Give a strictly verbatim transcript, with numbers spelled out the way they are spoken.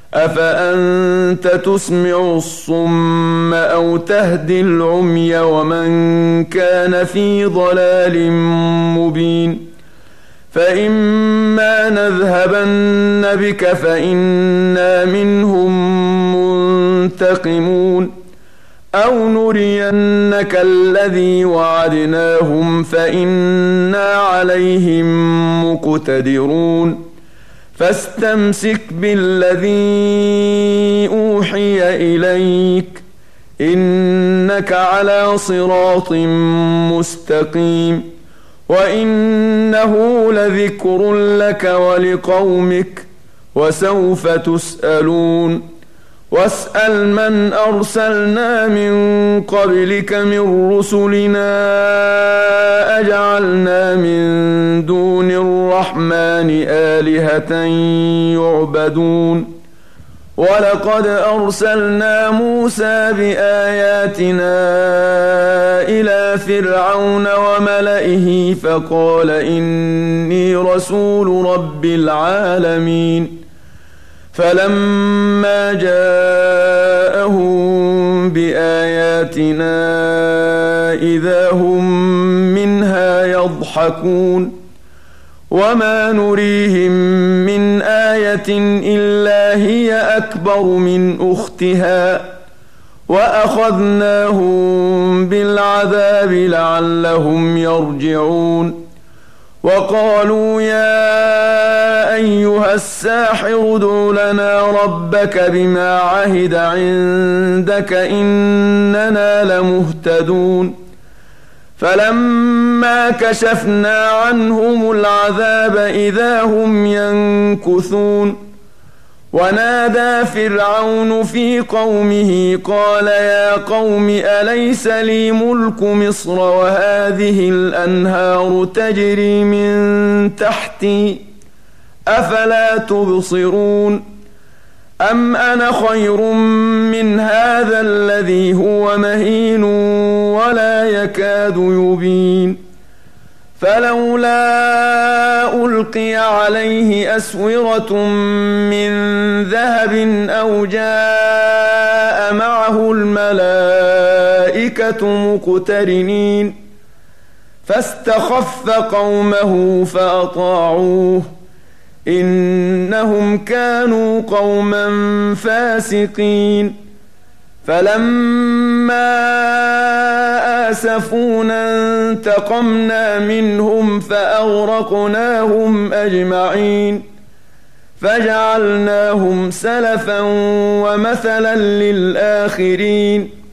أفأنت تسمع الصم أو تهدي العمي ومن كان في ضلال مبين فإما نذهبن بك فإنا منهم منتقمون أو نرينك الذي وعدناهم فإنا عليهم مقتدرون فاستمسك بالذي أوحي إليك إنك على صراط مستقيم وإنه لذكر لك ولقومك وسوف تسألون واسأل من أرسلنا من قبلك من رسلنا أجعلنا من دون الرحمن آلهة يعبدون ولقد أرسلنا موسى بآياتنا إلى فرعون وملئه فقال إني رسول رب العالمين فلما جاءهم بآياتنا إذا هم منها يضحكون وما نريهم من آية إلا هي أكبر من أختها وأخذناهم بالعذاب لعلهم يرجعون وقالوا يا أيها الساحر ادع لنا ربك بما عهد عندك إننا لمهتدون فلما كشفنا عنهم العذاب إذا هم ينكثون ونادى فرعون في قومه قال يا قوم أليس لي ملك مصر وهذه الأنهار تجري من تحتي أفلا تبصرون أم أنا خير من هذا الذي هو مهين ولا يكاد يبين فلولا ألقي عليه أسورة من ذهب أو جاء معه الملائكة مقترنين فاستخف قومه فأطاعوه إنهم كانوا قوما فاسقين فلما آسفونا انتقمنا منهم فأغرقناهم أجمعين فجعلناهم سلفا ومثلا للآخرين